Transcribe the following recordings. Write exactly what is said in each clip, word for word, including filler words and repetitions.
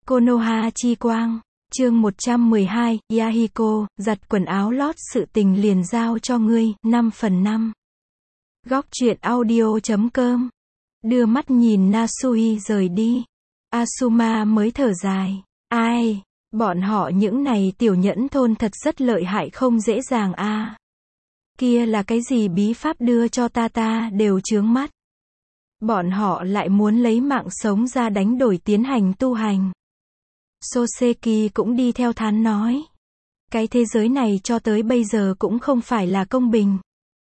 Konoha chi quang. Chương một trăm mười hai, Yahiko, giặt quần áo lót sự tình liền giao cho ngươi, năm phần năm. Góc truyện audio chấm com. Đưa mắt nhìn Nasui rời đi. Asuma mới thở dài. Ai, bọn họ những này tiểu nhẫn thôn thật rất lợi hại không dễ dàng a. À. Kia là cái gì bí pháp đưa cho ta ta đều chướng mắt. Bọn họ lại muốn lấy mạng sống ra đánh đổi tiến hành tu hành. Soseki cũng đi theo thán nói. Cái thế giới này cho tới bây giờ cũng không phải là công bình.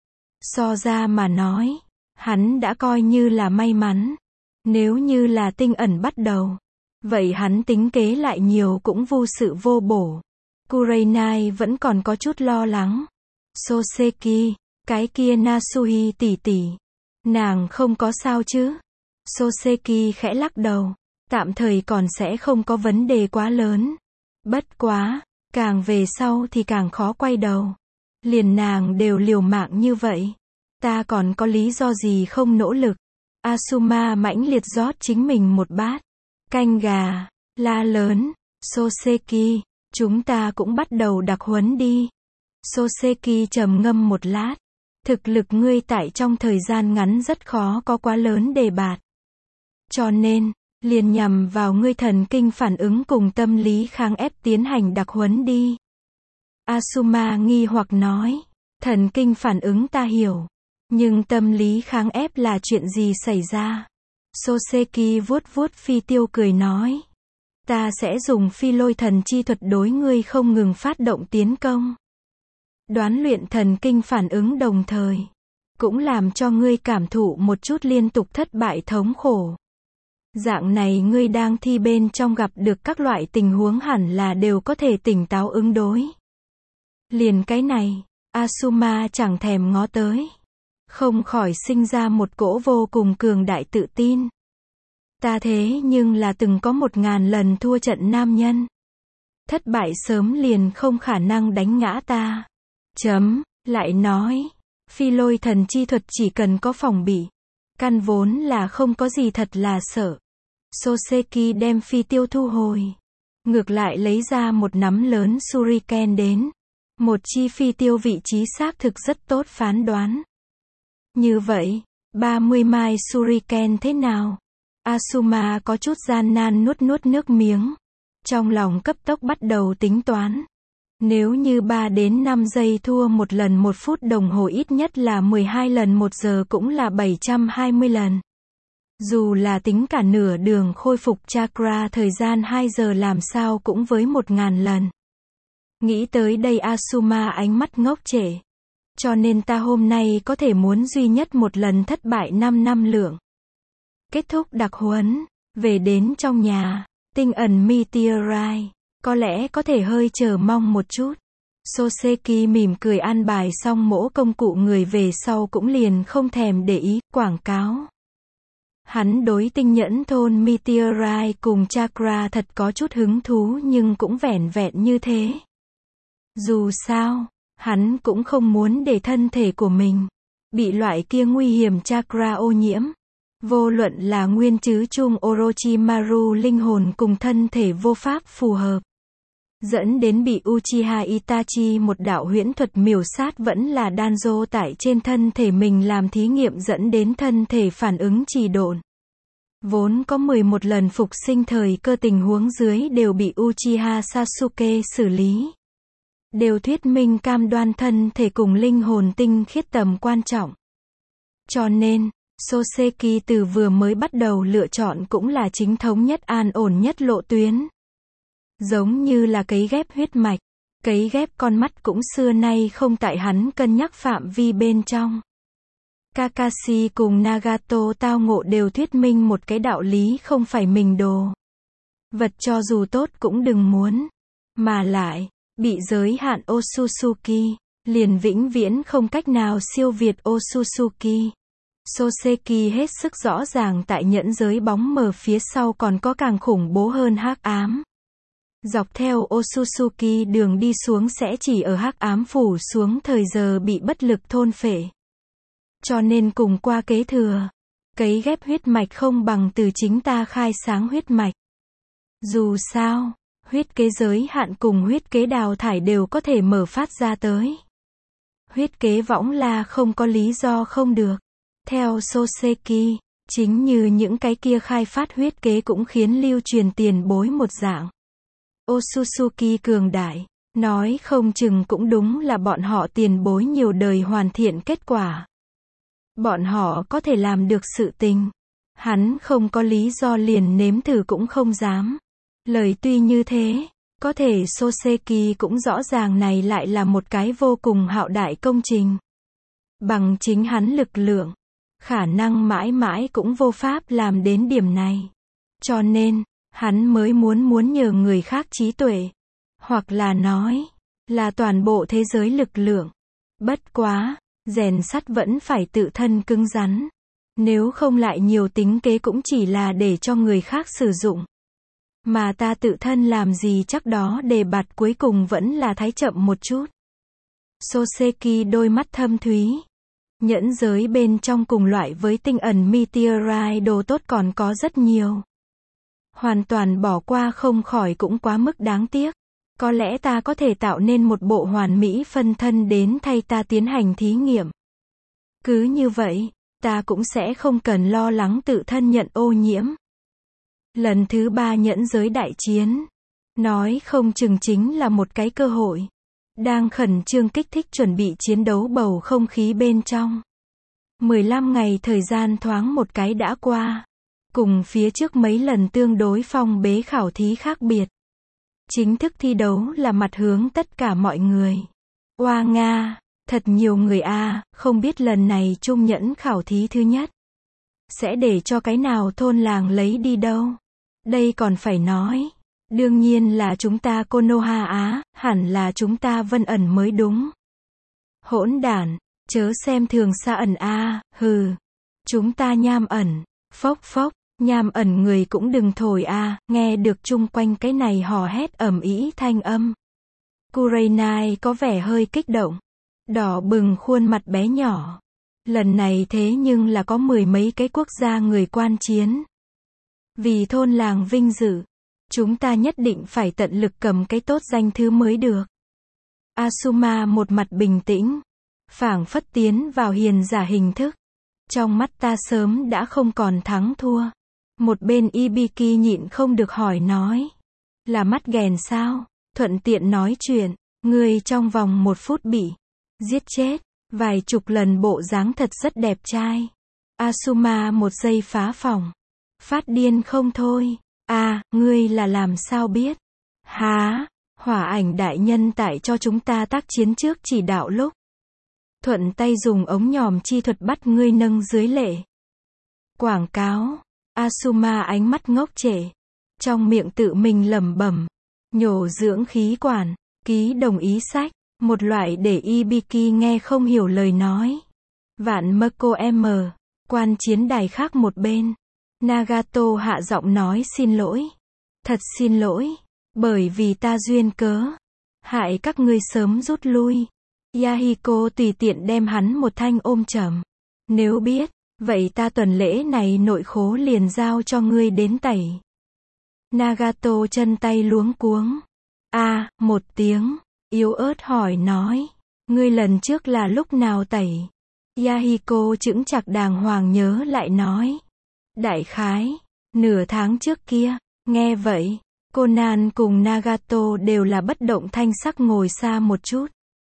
So ra mà nói, hắn đã coi như là may mắn. Nếu như là tinh ẩn bắt đầu, vậy hắn tính kế lại nhiều cũng vô sự vô bổ. Kurenai vẫn còn có chút lo lắng. Soseki, cái kia Nasui tỷ tỷ, nàng không có sao chứ? Soseki khẽ lắc đầu. Tạm thời còn sẽ không có vấn đề quá lớn. Bất quá, càng về sau thì càng khó quay đầu. Liền nàng đều liều mạng như vậy. Ta còn có lý do gì không nỗ lực? Asuma mãnh liệt rót chính mình một bát canh gà, la lớn. Soseki, chúng ta cũng bắt đầu đặc huấn đi. Soseki trầm ngâm một lát. Thực lực ngươi tại trong thời gian ngắn rất khó có quá lớn đề bạt. Cho nên, liền nhằm vào ngươi thần kinh phản ứng cùng tâm lý kháng ép tiến hành đặc huấn đi. Asuma nghi hoặc nói. Thần kinh phản ứng ta hiểu. Nhưng tâm lý kháng ép là chuyện gì xảy ra? Soseki vuốt vuốt phi tiêu cười nói. Ta sẽ dùng phi lôi thần chi thuật đối ngươi không ngừng phát động tiến công. Đoán luyện thần kinh phản ứng đồng thời. Cũng làm cho ngươi cảm thụ một chút liên tục thất bại thống khổ. Dạng này ngươi đang thi bên trong gặp được các loại tình huống hẳn là đều có thể tỉnh táo ứng đối. Liền cái này, Asuma chẳng thèm ngó tới. Không khỏi sinh ra một cỗ vô cùng cường đại tự tin. Ta thế nhưng là từng có một ngàn lần thua trận nam nhân. Thất bại sớm liền không khả năng đánh ngã ta. Chấm, lại nói, phi lôi thần chi thuật chỉ cần có phòng bị. Căn vốn là không có gì thật là sợ. Soseki đem phi tiêu thu hồi. Ngược lại lấy ra một nắm lớn shuriken đến. Một chi phi tiêu vị trí xác thực rất tốt phán đoán. Như vậy, ba mươi mai shuriken thế nào? Asuma có chút gian nan nuốt nuốt nước miếng. Trong lòng cấp tốc bắt đầu tính toán. Nếu như ba đến năm giây thua một lần một phút đồng hồ ít nhất là mười hai lần một giờ cũng là bảy trăm hai mươi lần. Dù là tính cả nửa đường khôi phục chakra thời gian hai giờ làm sao cũng với một ngàn lần. Nghĩ tới đây Asuma ánh mắt ngốc trệ. Cho nên ta hôm nay có thể muốn duy nhất một lần thất bại năm năm lượng. Kết thúc đặc huấn, về đến trong nhà, tinh ẩn Meteorite, có lẽ có thể hơi chờ mong một chút. Soseki mỉm cười an bài xong mỗ công cụ người về sau cũng liền không thèm để ý, quảng cáo. Hắn đối tinh nhẫn thôn Meteorite cùng chakra thật có chút hứng thú nhưng cũng vẻn vẹn như thế. Dù sao, hắn cũng không muốn để thân thể của mình bị loại kia nguy hiểm chakra ô nhiễm. Vô luận là nguyên chứ chung Orochimaru linh hồn cùng thân thể vô pháp phù hợp. Dẫn đến bị Uchiha Itachi một đạo huyễn thuật miểu sát vẫn là Danzo tại trên thân thể mình làm thí nghiệm dẫn đến thân thể phản ứng trì độn. Vốn có mười một lần phục sinh thời cơ tình huống dưới đều bị Uchiha Sasuke xử lý. Đều thuyết minh cam đoan thân thể cùng linh hồn tinh khiết tầm quan trọng. Cho nên, Soseki từ vừa mới bắt đầu lựa chọn cũng là chính thống nhất an ổn nhất lộ tuyến. Giống như là cấy ghép huyết mạch, cấy ghép con mắt cũng xưa nay không tại hắn cân nhắc phạm vi bên trong. Kakashi cùng Nagato tao ngộ đều thuyết minh một cái đạo lý không phải mình đồ. Vật cho dù tốt cũng đừng muốn. Mà lại, bị giới hạn Otsutsuki, liền vĩnh viễn không cách nào siêu việt Otsutsuki. Soseki hết sức rõ ràng tại nhẫn giới bóng mờ phía sau còn có càng khủng bố hơn hắc ám. Dọc theo Otsutsuki đường đi xuống sẽ chỉ ở hắc ám phủ xuống thời giờ bị bất lực thôn phệ. Cho nên cùng qua kế thừa, cấy ghép huyết mạch không bằng từ chính ta khai sáng huyết mạch. Dù sao, huyết kế giới hạn cùng huyết kế đào thải đều có thể mở phát ra tới. Huyết kế võng la không có lý do không được. Theo Soseki, chính như những cái kia khai phát huyết kế cũng khiến lưu truyền tiền bối một dạng. Otsutsuki cường đại, nói không chừng cũng đúng là bọn họ tiền bối nhiều đời hoàn thiện kết quả. Bọn họ có thể làm được sự tình. Hắn không có lý do liền nếm thử cũng không dám. Lời tuy như thế, có thể Soseki cũng rõ ràng này lại là một cái vô cùng hạo đại công trình. Bằng chính hắn lực lượng, khả năng mãi mãi cũng vô pháp làm đến điểm này. Cho nên, hắn mới muốn muốn nhờ người khác trí tuệ. Hoặc là nói, là toàn bộ thế giới lực lượng. Bất quá, rèn sắt vẫn phải tự thân cứng rắn. Nếu không lại nhiều tính kế cũng chỉ là để cho người khác sử dụng. Mà ta tự thân làm gì chắc đó đề bạt cuối cùng vẫn là thái chậm một chút. Soseki đôi mắt thâm thúy. Nhẫn giới bên trong cùng loại với tinh ẩn meteorite đồ tốt còn có rất nhiều. Hoàn toàn bỏ qua không khỏi cũng quá mức đáng tiếc. Có lẽ ta có thể tạo nên một bộ hoàn mỹ phân thân đến thay ta tiến hành thí nghiệm. Cứ như vậy, ta cũng sẽ không cần lo lắng tự thân nhận ô nhiễm. Lần thứ ba nhẫn giới đại chiến. Nói không chừng chính là một cái cơ hội. Đang khẩn trương kích thích chuẩn bị chiến đấu bầu không khí bên trong. mười lăm ngày thời gian thoáng một cái đã qua. Cùng phía trước mấy lần tương đối phong bế khảo thí khác biệt. Chính thức thi đấu là mặt hướng tất cả mọi người. Oa Nga, thật nhiều người a, không biết lần này trung nhẫn khảo thí thứ nhất. Sẽ để cho cái nào thôn làng lấy đi đâu. Đây còn phải nói. Đương nhiên là chúng ta Konoha Á, hẳn là chúng ta Vân ẩn mới đúng. Hỗn đản, chớ xem thường Sa ẩn a, hừ. Chúng ta Nham ẩn, phốc phốc, Nham ẩn người cũng đừng thổi a, nghe được chung quanh cái này hò hét ầm ĩ thanh âm. Kurenai có vẻ hơi kích động, đỏ bừng khuôn mặt bé nhỏ. Lần này thế nhưng là có mười mấy cái quốc gia người quan chiến. Vì thôn làng vinh dự, chúng ta nhất định phải tận lực cầm cái tốt danh thứ mới được. Asuma một mặt bình tĩnh, phảng phất tiến vào hiền giả hình thức. Trong mắt ta sớm đã không còn thắng thua. Một bên Ibiki nhịn không được hỏi nói. Là mắt ghèn sao? Thuận tiện nói chuyện, người trong vòng một phút bị giết chết, vài chục lần bộ dáng thật rất đẹp trai. Asuma một giây phá phòng. Phát điên không thôi. À, ngươi là làm sao biết? Há, hỏa ảnh đại nhân tại cho chúng ta tác chiến trước chỉ đạo lúc. Thuận tay dùng ống nhòm chi thuật bắt ngươi nâng dưới lệ. Quảng cáo. Asuma ánh mắt ngốc trệ. Trong miệng tự mình lẩm bẩm. Nhổ dưỡng khí quản, ký đồng ý sách. Một loại để Ibiki nghe không hiểu lời nói. Vạn Mako M. Quan chiến đài khác một bên. Nagato hạ giọng nói xin lỗi. Thật xin lỗi. Bởi vì ta duyên cớ. Hại các ngươi sớm rút lui. Yahiko tùy tiện đem hắn một thanh ôm chầm. Nếu biết, vậy ta tuần lễ này nội khố liền giao cho ngươi đến tẩy. Nagato chân tay luống cuống. A, một tiếng. Yếu ớt hỏi nói. Ngươi lần trước là lúc nào tẩy? Yahiko chững chạc đàng hoàng nhớ lại nói. Đại khái, nửa tháng trước kia. Nghe vậy, Conan cùng Nagato đều là bất động thanh sắc ngồi xa một chút.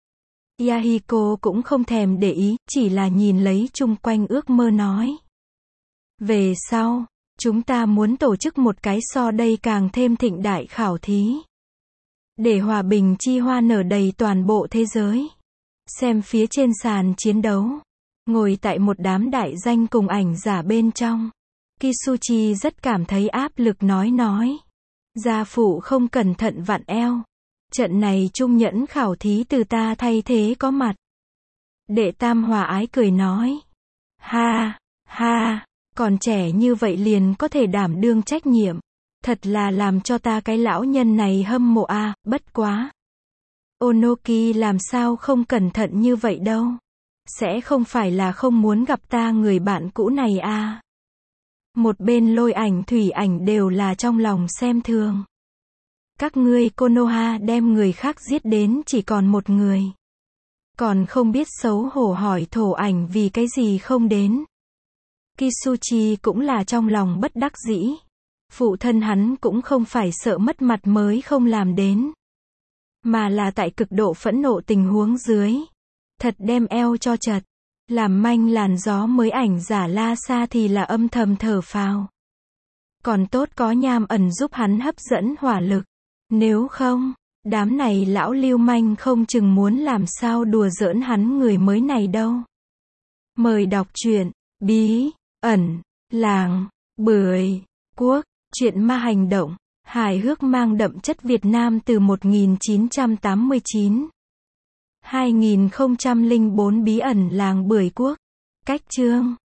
Yahiko cũng không thèm để ý, chỉ là nhìn lấy chung quanh ước mơ nói. Về sau, chúng ta muốn tổ chức một cái so đây càng thêm thịnh đại khảo thí. Để hòa bình chi hoa nở đầy toàn bộ thế giới. Xem phía trên sàn chiến đấu. Ngồi tại một đám đại danh cùng ảnh giả bên trong. Kisuchi rất cảm thấy áp lực nói nói. Gia phụ không cẩn thận vặn eo. Trận này trung nhẫn khảo thí từ ta thay thế có mặt. Đệ tam hòa ái cười nói. Ha, ha, còn trẻ như vậy liền có thể đảm đương trách nhiệm. Thật là làm cho ta cái lão nhân này hâm mộ a, à, bất quá. Onoki làm sao không cẩn thận như vậy đâu. Sẽ không phải là không muốn gặp ta người bạn cũ này à. Một bên Lôi Ảnh Thủy Ảnh đều là trong lòng xem thường. Các ngươi Konoha đem người khác giết đến chỉ còn một người. Còn không biết xấu hổ hỏi Thổ Ảnh vì cái gì không đến. Kisuchi cũng là trong lòng bất đắc dĩ. Phụ thân hắn cũng không phải sợ mất mặt mới không làm đến. Mà là tại cực độ phẫn nộ tình huống dưới. Thật đem eo cho chật. Làm manh làn gió mới ảnh giả La Sa thì là âm thầm thở phào. Còn tốt có Nham Ẩn giúp hắn hấp dẫn hỏa lực. Nếu không, đám này lão lưu manh không chừng muốn làm sao đùa giỡn hắn người mới này đâu. Mời đọc truyện Bí Ẩn Làng Bưởi Quốc, truyện ma hành động, hài hước mang đậm chất Việt Nam từ một nghìn chín trăm tám mươi chín. hai nghìn không trăm lẻ bốn Bí Ẩn Làng Bưởi Quốc. Cách chương